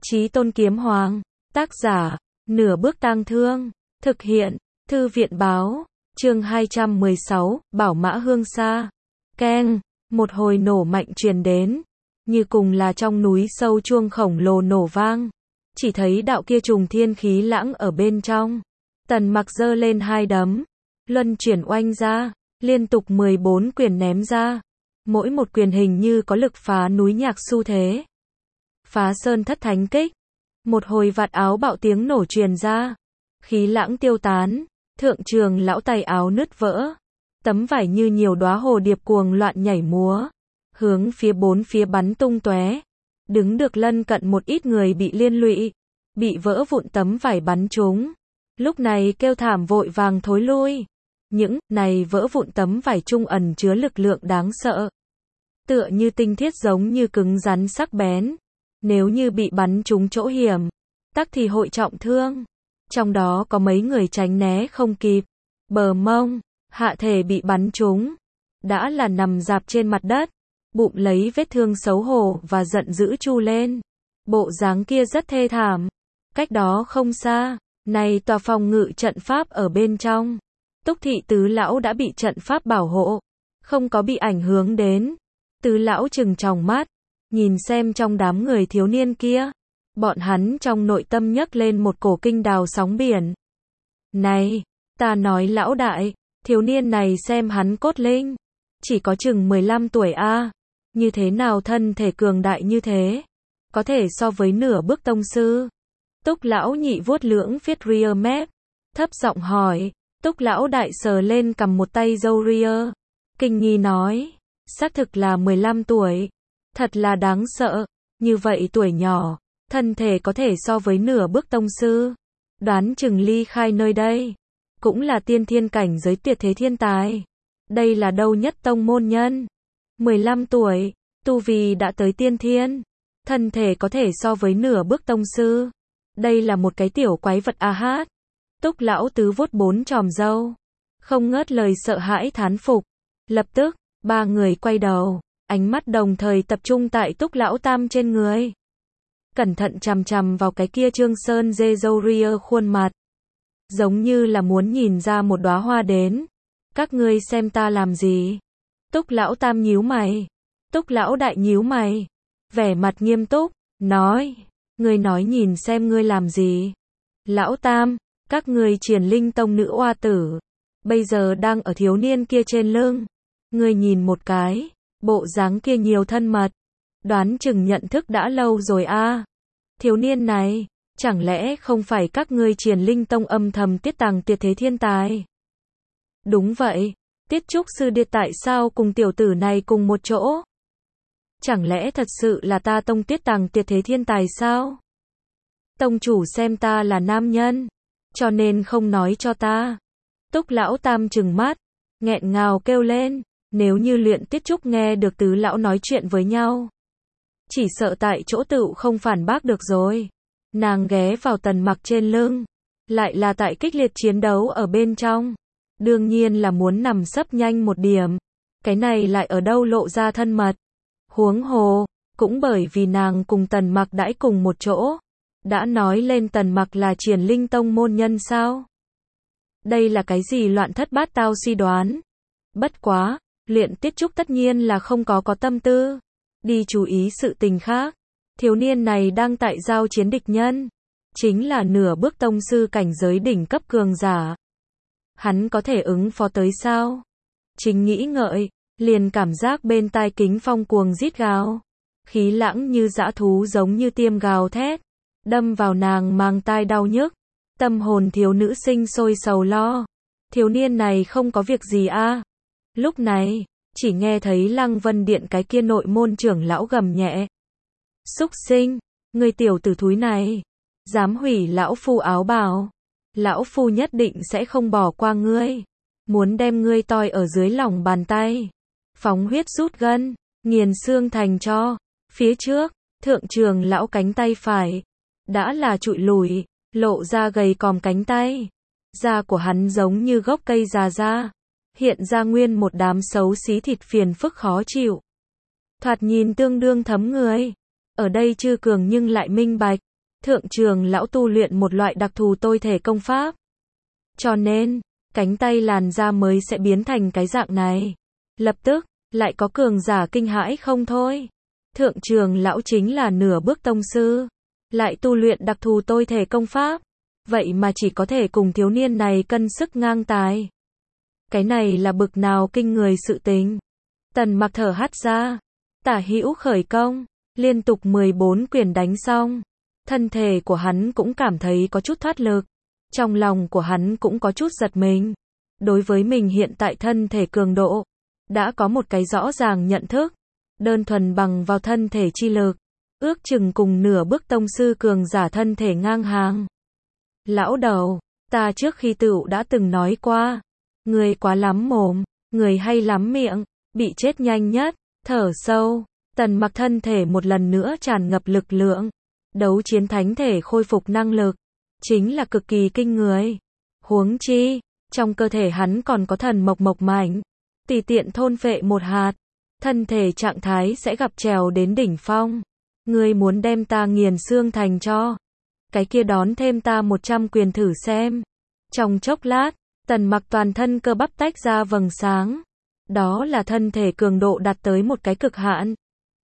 Chí Tôn Kiếm Hoàng. Tác giả, Nửa Bước Tang Thương. Thực hiện, Thư viện báo. Chương 216, Bảo Mã Hương Sa. Keng, một hồi nổ mạnh truyền đến. Như cùng là trong núi sâu chuông khổng lồ nổ vang. Chỉ thấy đạo kia trùng thiên khí lãng ở bên trong. Tần Mặc giơ lên hai đấm. Luân chuyển oanh ra. Liên tục 14 quyền ném ra. Mỗi một quyền hình như có lực phá núi nhạc xu thế. Phá sơn thất thánh kích. Một hồi vạt áo bạo tiếng nổ truyền ra. Khí lãng tiêu tán. Thượng trường lão tay áo nứt vỡ. Tấm vải như nhiều đóa hồ điệp cuồng loạn nhảy múa. Hướng phía bốn phía bắn tung tóe. Đứng được lân cận một ít người bị liên lụy. Bị vỡ vụn tấm vải bắn trúng. Lúc này kêu thảm vội vàng thối lui. Những này vỡ vụn tấm vải trung ẩn chứa lực lượng đáng sợ. Tựa như tinh thiết giống như cứng rắn sắc bén. Nếu như bị bắn trúng chỗ hiểm, tắc thì hội trọng thương. Trong đó có mấy người tránh né không kịp. Bờ mông, hạ thể bị bắn trúng. Đã là nằm rạp trên mặt đất. Bụng lấy vết thương xấu hổ và giận dữ chu lên. Bộ dáng kia rất thê thảm. Cách đó không xa, này tòa phòng ngự trận pháp ở bên trong. Túc thị tứ lão đã bị trận pháp bảo hộ. Không có bị ảnh hưởng đến. Tứ lão trừng tròng mắt. Nhìn xem trong đám người thiếu niên kia. Bọn hắn trong nội tâm nhấc lên một cổ kinh đào sóng biển. Này, ta nói lão đại, thiếu niên này xem hắn cốt linh. Chỉ có chừng 15 tuổi a, như thế nào thân thể cường đại như thế? Có thể so với nửa bước tông sư. Túc lão nhị vuốt lưỡng phiết rear mép. Thấp giọng hỏi. Túc lão đại sờ lên cầm một tay râu rear. Kinh nghi nói. Xác thực là 15 tuổi. Thật là đáng sợ. Như vậy tuổi nhỏ. Thân thể có thể so với nửa bước tông sư. Đoán chừng ly khai nơi đây. Cũng là tiên thiên cảnh giới tuyệt thế thiên tài. Đây là đâu nhất tông môn nhân. 15 tuổi. Tu vi đã tới tiên thiên. Thân thể có thể so với nửa bước tông sư. Đây là một cái tiểu quái vật a hát. Túc lão tứ vuốt bốn chòm râu. Không ngớt lời sợ hãi thán phục. Lập tức, ba người quay đầu. Ánh mắt đồng thời tập trung tại Túc lão tam trên người. Cẩn thận chằm chằm vào cái kia trương sơn dê râu ria khuôn mặt. Giống như là muốn nhìn ra một đóa hoa đến. Các ngươi xem ta làm gì? Túc lão tam nhíu mày. Túc lão đại nhíu mày. Vẻ mặt nghiêm túc, nói. Ngươi nói nhìn xem ngươi làm gì? Lão tam, các ngươi triển linh tông nữ oa tử. Bây giờ đang ở thiếu niên kia trên lưng. Ngươi nhìn một cái. Bộ dáng kia nhiều thân mật. Đoán chừng nhận thức đã lâu rồi a. Thiếu niên này, chẳng lẽ không phải các ngươi triển linh tông âm thầm tiết tàng tuyệt thế thiên tài? Đúng vậy, Tiết Trúc sư điệt tại sao cùng tiểu tử này cùng một chỗ? Chẳng lẽ thật sự là ta tông tiết tàng tuyệt thế thiên tài sao? Tông chủ xem ta là nam nhân, cho nên không nói cho ta. Túc lão tam trừng mắt, nghẹn ngào kêu lên, nếu như Luyện Tiết Trúc nghe được tứ lão nói chuyện với nhau. Chỉ sợ tại chỗ tựu không phản bác được rồi. Nàng ghé vào Tần Mặc trên lưng. Lại là tại kích liệt chiến đấu ở bên trong. Đương nhiên là muốn nằm sấp nhanh một điểm. Cái này lại ở đâu lộ ra thân mật. Huống hồ, cũng bởi vì nàng cùng Tần Mặc đãi cùng một chỗ. Đã nói lên Tần Mặc là triển linh tông môn nhân sao? Đây là cái gì loạn thất bát tao suy đoán. Bất quá, Luyện Tiết Trúc tất nhiên là không có tâm tư. Đi chú ý sự tình khác. Thiếu niên này đang tại giao chiến địch nhân. Chính là nửa bước tông sư cảnh giới đỉnh cấp cường giả. Hắn có thể ứng phó tới sao? Chính nghĩ ngợi, liền cảm giác bên tai Kính Phong cuồng rít gào. Khí lãng như dã thú giống như tiêm gào thét. Đâm vào nàng mang tai đau nhức. Tâm hồn thiếu nữ sinh sôi sầu lo. Thiếu niên này không có việc gì a. Lúc này, chỉ nghe thấy Lăng Vân Điện cái kia nội môn trưởng lão gầm nhẹ. Xúc sinh, người tiểu tử thúi này, dám hủy lão phu áo bào. Lão phu nhất định sẽ không bỏ qua ngươi. Muốn đem ngươi toi ở dưới lòng bàn tay. Phóng huyết rút gân, nghiền xương thành tro. Phía trước, thượng trường lão cánh tay phải. Đã là trụi lùi, lộ ra gầy còm cánh tay. Da của hắn giống như gốc cây già ra. Hiện ra nguyên một đám xấu xí thịt phiền phức khó chịu. Thoạt nhìn tương đương thấm người. Ở đây Chư Cường nhưng lại minh bạch. Thượng trưởng lão tu luyện một loại đặc thù tôi thể công pháp. Cho nên, cánh tay làn da mới sẽ biến thành cái dạng này. Lập tức, lại có cường giả kinh hãi không thôi. Thượng trưởng lão chính là nửa bước tông sư, lại tu luyện đặc thù tôi thể công pháp. Vậy mà chỉ có thể cùng thiếu niên này cân sức ngang tài. Cái này là bực nào kinh người sự tình. Tần Mặc thở hắt ra, tả hữu khởi công, liên tục 14 quyền đánh xong. Thân thể của hắn cũng cảm thấy có chút thoát lực. Trong lòng của hắn cũng có chút giật mình. Đối với mình hiện tại thân thể cường độ, đã có một cái rõ ràng nhận thức. Đơn thuần bằng vào thân thể chi lực, ước chừng cùng nửa bước tông sư cường giả thân thể ngang hàng. Lão đầu, ta trước khi tựu đã từng nói qua, người quá lắm mồm, người hay lắm miệng, bị chết nhanh nhất. Thở sâu, Tần Mặc thân thể một lần nữa tràn ngập lực lượng. Đấu chiến thánh thể khôi phục năng lực, chính là cực kỳ kinh người. Huống chi, trong cơ thể hắn còn có thần mộc mộc mảnh, tùy tiện thôn phệ một hạt, thân thể trạng thái sẽ gặp trèo đến đỉnh phong. Ngươi muốn đem ta nghiền xương thành cho, cái kia đón thêm ta 100 quyền thử xem. Trong chốc lát, Tần Mặc toàn thân cơ bắp tách ra vầng sáng. Đó là thân thể cường độ đạt tới một cái cực hạn.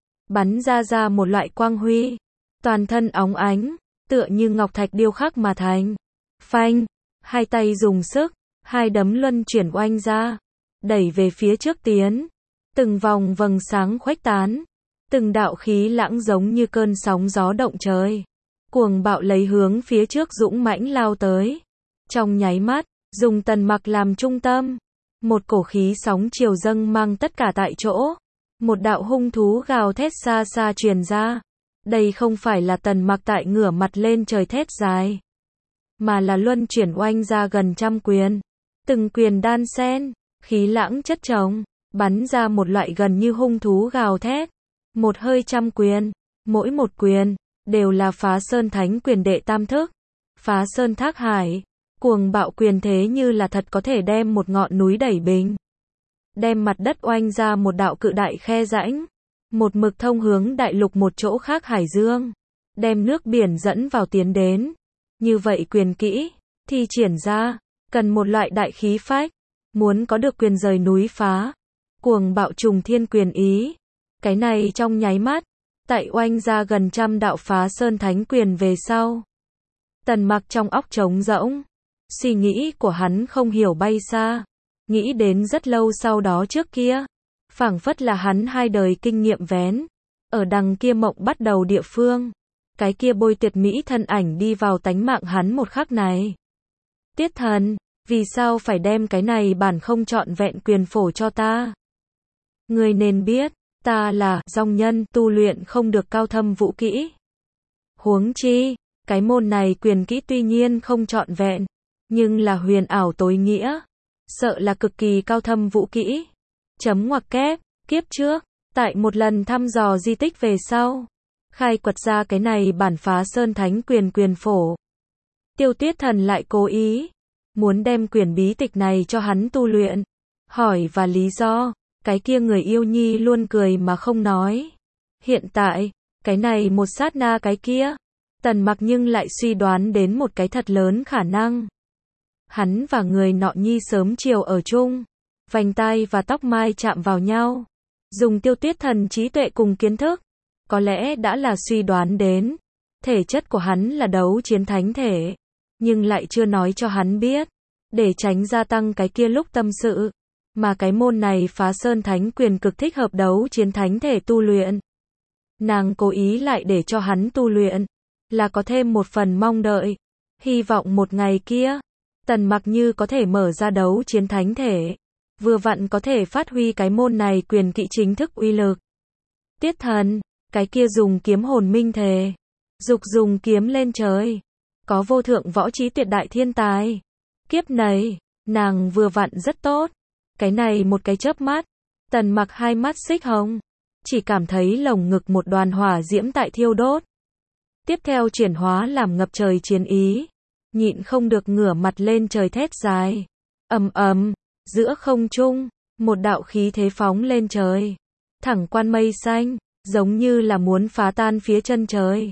Bắn ra một loại quang huy, toàn thân óng ánh, tựa như ngọc thạch điêu khắc mà thành. Phanh, hai tay dùng sức, hai đấm luân chuyển oanh ra, đẩy về phía trước tiến. Từng vòng vầng sáng khuếch tán, từng đạo khí lãng giống như cơn sóng gió động trời, cuồng bạo lấy hướng phía trước dũng mãnh lao tới. Trong nháy mắt, dùng Tần Mặc làm trung tâm, một cổ khí sóng chiều dâng mang tất cả tại chỗ. Một đạo hung thú gào thét xa xa truyền ra. Đây không phải là Tần Mặc tại ngửa mặt lên trời thét dài, mà là luân chuyển oanh ra gần trăm quyền. Từng quyền đan xen, khí lãng chất chồng, bắn ra một loại gần như hung thú gào thét. Một hơi trăm quyền, mỗi một quyền đều là Phá Sơn Thánh Quyền đệ tam thức. Phá Sơn Thác Hải, cuồng bạo quyền thế như là thật có thể đem một ngọn núi đẩy bình, đem mặt đất oanh ra một đạo cự đại khe rãnh, một mực thông hướng đại lục một chỗ khác hải dương, đem nước biển dẫn vào tiến đến. Như vậy quyền kỹ thi triển ra, cần một loại đại khí phách, muốn có được quyền rời núi phá, cuồng bạo trùng thiên quyền ý. Cái này trong nháy mắt, tại oanh ra gần trăm đạo Phá Sơn Thánh Quyền về sau, Tần Mặc trong óc trống rỗng, suy nghĩ của hắn không hiểu bay xa, nghĩ đến rất lâu sau đó trước kia, phảng phất là hắn hai đời kinh nghiệm vén, ở đằng kia mộng bắt đầu địa phương, cái kia bôi tuyệt mỹ thân ảnh đi vào tánh mạng hắn một khắc này. Tiết Thần, vì sao phải đem cái này bản không trọn vẹn quyền phổ cho ta? Ngươi nên biết, ta là dòng nhân tu luyện không được cao thâm vũ kỹ. Huống chi, cái môn này quyền kỹ tuy nhiên không trọn vẹn, nhưng là huyền ảo tối nghĩa, sợ là cực kỳ cao thâm vũ kỹ. Chấm ngoặc kép, kiếp trước, tại một lần thăm dò di tích về sau, khai quật ra cái này bản Phá Sơn Thánh Quyền quyền phổ. Tiêu Tiết Thần lại cố ý muốn đem quyền bí tịch này cho hắn tu luyện. Hỏi và lý do, cái kia người yêu nhi luôn cười mà không nói. Hiện tại, cái này một sát na cái kia, Tần Mặc nhưng lại suy đoán đến một cái thật lớn khả năng. Hắn và người nọ nhi sớm chiều ở chung, vành tai và tóc mai chạm vào nhau. Dùng Tiêu Tiết Thần trí tuệ cùng kiến thức, có lẽ đã là suy đoán đến, thể chất của hắn là đấu chiến thánh thể, nhưng lại chưa nói cho hắn biết, để tránh gia tăng cái kia lúc tâm sự. Mà cái môn này Phá Sơn Thánh Quyền cực thích hợp đấu chiến thánh thể tu luyện. Nàng cố ý lại để cho hắn tu luyện, là có thêm một phần mong đợi, hy vọng một ngày kia, Tần Mặc như có thể mở ra đấu chiến thánh thể, vừa vặn có thể phát huy cái môn này quyền kỹ chính thức uy lực. Tiết Thần, cái kia dùng kiếm hồn minh thề, dục dùng kiếm lên trời, có vô thượng võ trí tuyệt đại thiên tài. Kiếp này, nàng vừa vặn rất tốt. Cái này một cái chớp mắt, Tần Mặc hai mắt xích hồng, chỉ cảm thấy lồng ngực một đoàn hỏa diễm tại thiêu đốt. Tiếp theo chuyển hóa làm ngập trời chiến ý, nhịn không được ngửa mặt lên trời thét dài. Ầm ầm, giữa không trung, một đạo khí thế phóng lên trời, thẳng quan mây xanh, giống như là muốn phá tan phía chân trời.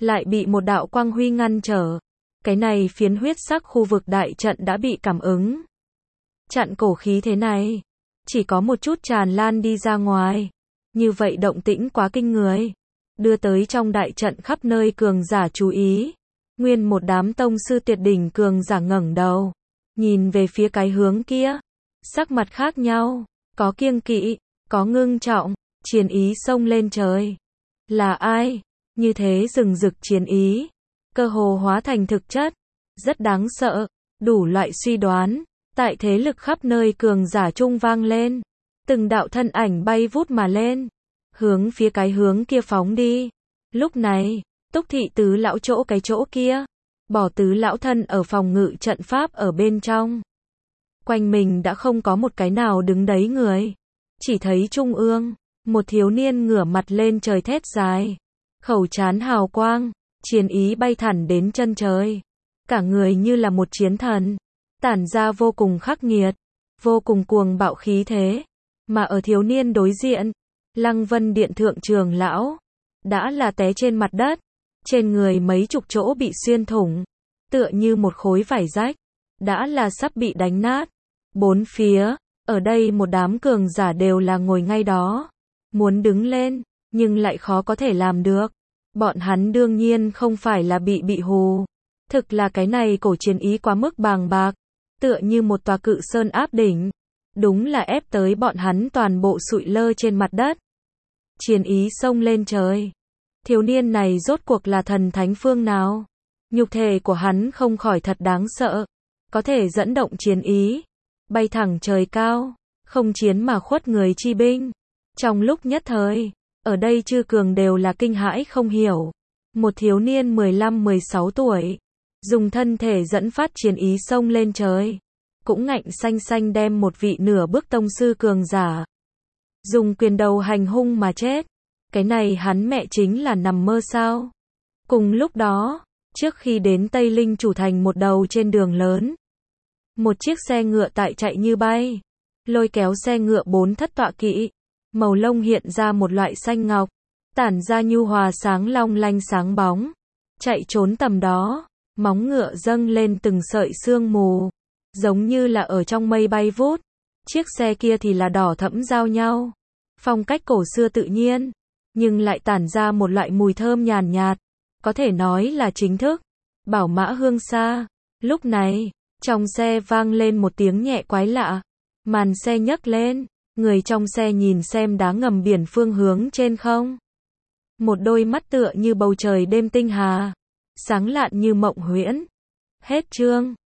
lại bị một đạo quang huy ngăn trở. Cái này phiến huyết sắc khu vực đại trận đã bị cảm ứng. Chặn cổ khí thế này, chỉ có một chút tràn lan đi ra ngoài. Như vậy động tĩnh quá kinh người, đưa tới trong đại trận khắp nơi cường giả chú ý. Nguyên một đám tông sư tuyệt đỉnh cường giả ngẩng đầu, nhìn về phía cái hướng kia, sắc mặt khác nhau, có kiêng kỵ, có ngưng trọng, chiến ý xông lên trời. Là ai? Như thế rừng rực chiến ý, cơ hồ hóa thành thực chất, rất đáng sợ, đủ loại suy đoán, tại thế lực khắp nơi cường giả trung vang lên. Từng đạo thân ảnh bay vút mà lên, hướng phía cái hướng kia phóng đi. Lúc này, Túc Thị tứ lão chỗ cái chỗ kia, bỏ tứ lão thân ở phòng ngự trận pháp ở bên trong. Quanh mình đã không có một cái nào đứng đấy người. Chỉ thấy trung ương, một thiếu niên ngửa mặt lên trời thét dài. Khẩu trán hào quang, chiến ý bay thẳng đến chân trời. Cả người như là một chiến thần, tản ra vô cùng khắc nghiệt, vô cùng cuồng bạo khí thế. Mà ở thiếu niên đối diện, Lăng Vân Điện thượng trưởng lão, đã là té trên mặt đất. Trên người mấy chục chỗ bị xuyên thủng, tựa như một khối vải rách, đã là sắp bị đánh nát. Bốn phía, ở đây một đám cường giả đều là ngồi ngay đó, muốn đứng lên, nhưng lại khó có thể làm được. Bọn hắn đương nhiên không phải là bị hù, thực là cái này cổ chiến ý quá mức bàng bạc, tựa như một tòa cự sơn áp đỉnh, đúng là ép tới bọn hắn toàn bộ sụi lơ trên mặt đất. Chiến ý xông lên trời. Thiếu niên này rốt cuộc là thần thánh phương nào? Nhục thể của hắn không khỏi thật đáng sợ, có thể dẫn động chiến ý, bay thẳng trời cao, không chiến mà khuất người chi binh. Trong lúc nhất thời, ở đây chư cường đều là kinh hãi không hiểu. Một thiếu niên 15-16 tuổi, dùng thân thể dẫn phát chiến ý xông lên trời, cũng ngạnh xanh xanh đem một vị nửa bước tông sư cường giả dùng quyền đầu hành hung mà chết. Cái này hắn mẹ chính là nằm mơ sao? Cùng lúc đó, trước khi đến Tây Linh Chủ Thành một đầu trên đường lớn, một chiếc xe ngựa tại chạy như bay, lôi kéo xe ngựa 4 thất tọa kỵ, màu lông hiện ra một loại xanh ngọc, tản ra nhu hòa sáng long lanh sáng bóng, chạy trốn tầm đó, móng ngựa dâng lên từng sợi sương mù, giống như là ở trong mây bay vút. Chiếc xe kia thì là đỏ thẫm giao nhau, phong cách cổ xưa tự nhiên, nhưng lại tản ra một loại mùi thơm nhàn nhạt, có thể nói là chính thức, bảo mã hương xa. Lúc này, trong xe vang lên một tiếng nhẹ quái lạ, màn xe nhấc lên, người trong xe nhìn xem đá ngầm biển phương hướng trên không. Một đôi mắt tựa như bầu trời đêm tinh hà, sáng lạn như mộng huyễn. Hết chương.